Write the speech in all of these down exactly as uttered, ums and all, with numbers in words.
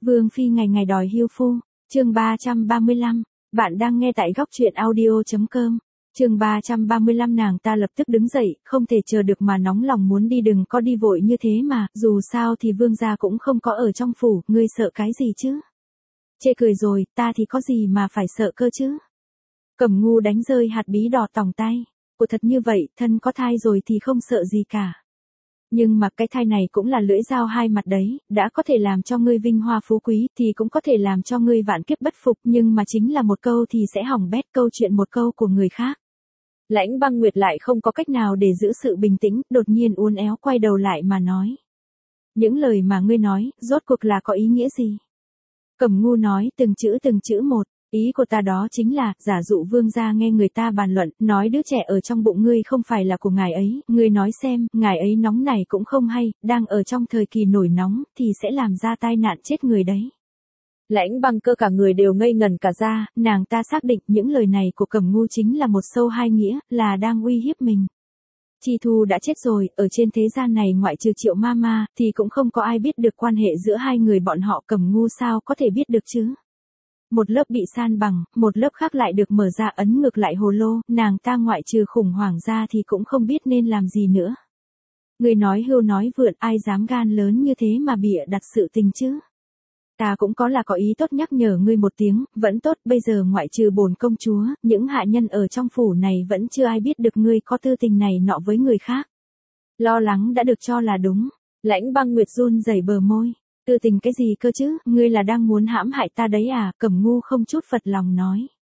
Vương phi ngày ngày đòi hưu phu, chương ba trăm ba mươi lăm, bạn đang nghe tại góc truyện audio chấm com. Chương ba trăm ba mươi lăm nàng ta lập tức đứng dậy, không thể chờ được mà nóng lòng muốn đi, đừng có đi vội như thế mà, dù sao thì vương gia cũng không có ở trong phủ, ngươi sợ cái gì chứ? Chê cười rồi, ta thì có gì mà phải sợ cơ chứ? Cẩm Ngu đánh rơi hạt bí đỏ tỏng tay, của thật như vậy, thân có thai rồi thì không sợ gì cả. Nhưng mà cái thai này cũng là lưỡi dao hai mặt đấy, đã có thể làm cho ngươi vinh hoa phú quý thì cũng có thể làm cho ngươi vạn kiếp bất phục, nhưng mà chính là một câu thì sẽ hỏng bét câu chuyện một câu của người khác. Lãnh Băng Nguyệt lại không có cách nào để giữ sự bình tĩnh, đột nhiên uốn éo quay đầu lại mà nói. Những lời mà ngươi nói, rốt cuộc là có ý nghĩa gì? Cẩm Ngu nói từng chữ từng chữ một. Ý của ta đó chính là, giả dụ vương gia nghe người ta bàn luận, nói đứa trẻ ở trong bụng ngươi không phải là của ngài ấy, ngươi nói xem, ngài ấy nóng này cũng không hay, đang ở trong thời kỳ nổi nóng, thì sẽ làm ra tai nạn chết người đấy. Lãnh Băng Cơ cả người đều ngây ngần cả ra, nàng ta xác định những lời này của Cẩm Ngu chính là một sâu hai nghĩa, là đang uy hiếp mình. Chi Thu đã chết rồi, ở trên thế gian này ngoại trừ Triệu Mama, thì cũng không có ai biết được quan hệ giữa hai người bọn họ. Cẩm Ngu sao có thể biết được chứ? Một lớp bị san bằng, một lớp khác lại được mở ra ấn ngược lại hồ lô, nàng ta ngoại trừ khủng hoảng ra thì cũng không biết nên làm gì nữa. Người nói hưu nói vượn, ai dám gan lớn như thế mà bịa đặt sự tình chứ? Ta cũng có là có ý tốt nhắc nhở ngươi một tiếng, vẫn tốt, bây giờ ngoại trừ bổn công chúa, những hạ nhân ở trong phủ này vẫn chưa ai biết được ngươi có tư tình này nọ với người khác. Lo lắng đã được cho là đúng. Lãnh Băng Nguyệt run rẩy bờ môi. Tư tình cái gì cơ chứ, ngươi là đang muốn hãm hại ta đấy à? Cẩm Ngu không chút phật lòng nói.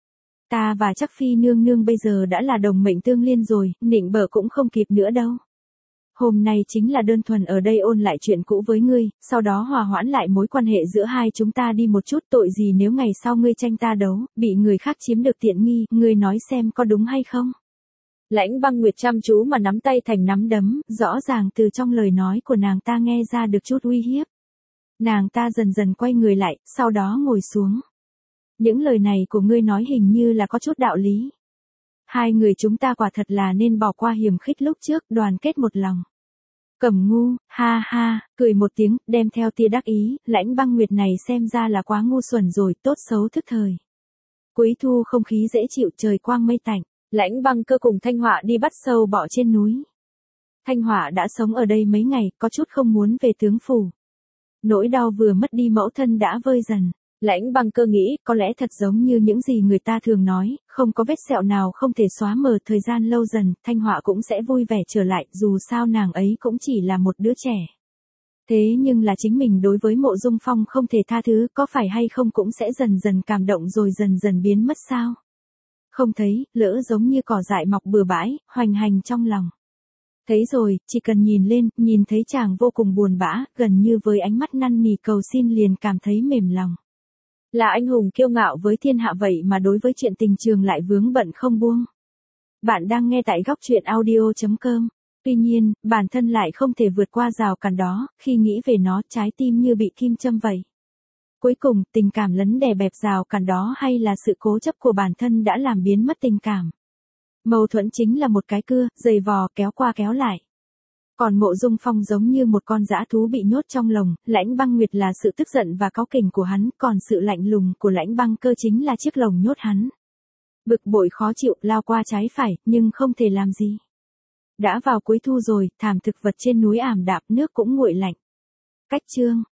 Ta và chắc phi nương nương bây giờ đã là đồng mệnh tương liên rồi, nịnh bợ cũng không kịp nữa đâu. Hôm nay chính là đơn thuần ở đây ôn lại chuyện cũ với ngươi, sau đó hòa hoãn lại mối quan hệ giữa hai chúng ta đi một chút. Tội gì nếu ngày sau ngươi tranh ta đấu, bị người khác chiếm được tiện nghi, ngươi nói xem có đúng hay không? Lãnh Băng Nguyệt chăm chú mà nắm tay thành nắm đấm, rõ ràng từ trong lời nói của nàng ta nghe ra được chút uy hiếp. Nàng ta dần dần quay người lại, sau đó ngồi xuống. Những lời này của ngươi nói hình như là có chút đạo lý. Hai người chúng ta quả thật là nên bỏ qua hiềm khích lúc trước, đoàn kết một lòng. Cẩm Ngu, ha ha, cười một tiếng, đem theo tia đắc ý, Lãnh Băng Nguyệt này xem ra là quá ngu xuẩn rồi, tốt xấu thức thời. Cuối thu không khí dễ chịu, trời quang mây tạnh, Lãnh Băng Cơ cùng Thanh Họa đi bắt sâu bọ trên núi. Thanh Họa đã sống ở đây mấy ngày, có chút không muốn về tướng phủ. Nỗi đau vừa mất đi mẫu thân đã vơi dần. Lãnh Băng Cơ nghĩ, có lẽ thật giống như những gì người ta thường nói, không có vết sẹo nào không thể xóa mờ, thời gian lâu dần, Thanh Họa cũng sẽ vui vẻ trở lại, dù sao nàng ấy cũng chỉ là một đứa trẻ. Thế nhưng là chính mình đối với Mộ Dung Phong không thể tha thứ, có phải hay không cũng sẽ dần dần cảm động rồi dần dần biến mất sao? Không thấy, lỡ giống như cỏ dại mọc bừa bãi, hoành hành trong lòng. Thấy rồi, chỉ cần nhìn lên, nhìn thấy chàng vô cùng buồn bã, gần như với ánh mắt năn nỉ cầu xin liền cảm thấy mềm lòng. Là anh hùng kiêu ngạo với thiên hạ vậy mà đối với chuyện tình trường lại vướng bận không buông. Bạn đang nghe tại góc truyện audio chấm com. Tuy nhiên, bản thân lại không thể vượt qua rào cản đó, khi nghĩ về nó, trái tim như bị kim châm vậy. Cuối cùng, tình cảm lấn đè bẹp rào cản đó hay là sự cố chấp của bản thân đã làm biến mất tình cảm. Mâu thuẫn chính là một cái cưa, dày vò, kéo qua kéo lại. Còn Mộ Dung Phong giống như một con dã thú bị nhốt trong lồng, Lãnh Băng Nguyệt là sự tức giận và cáu kỉnh của hắn, còn sự lạnh lùng của Lãnh Băng Cơ chính là chiếc lồng nhốt hắn. Bực bội khó chịu, lao qua trái phải, nhưng không thể làm gì. Đã vào cuối thu rồi, thảm thực vật trên núi ảm đạm, nước cũng nguội lạnh. Cách chương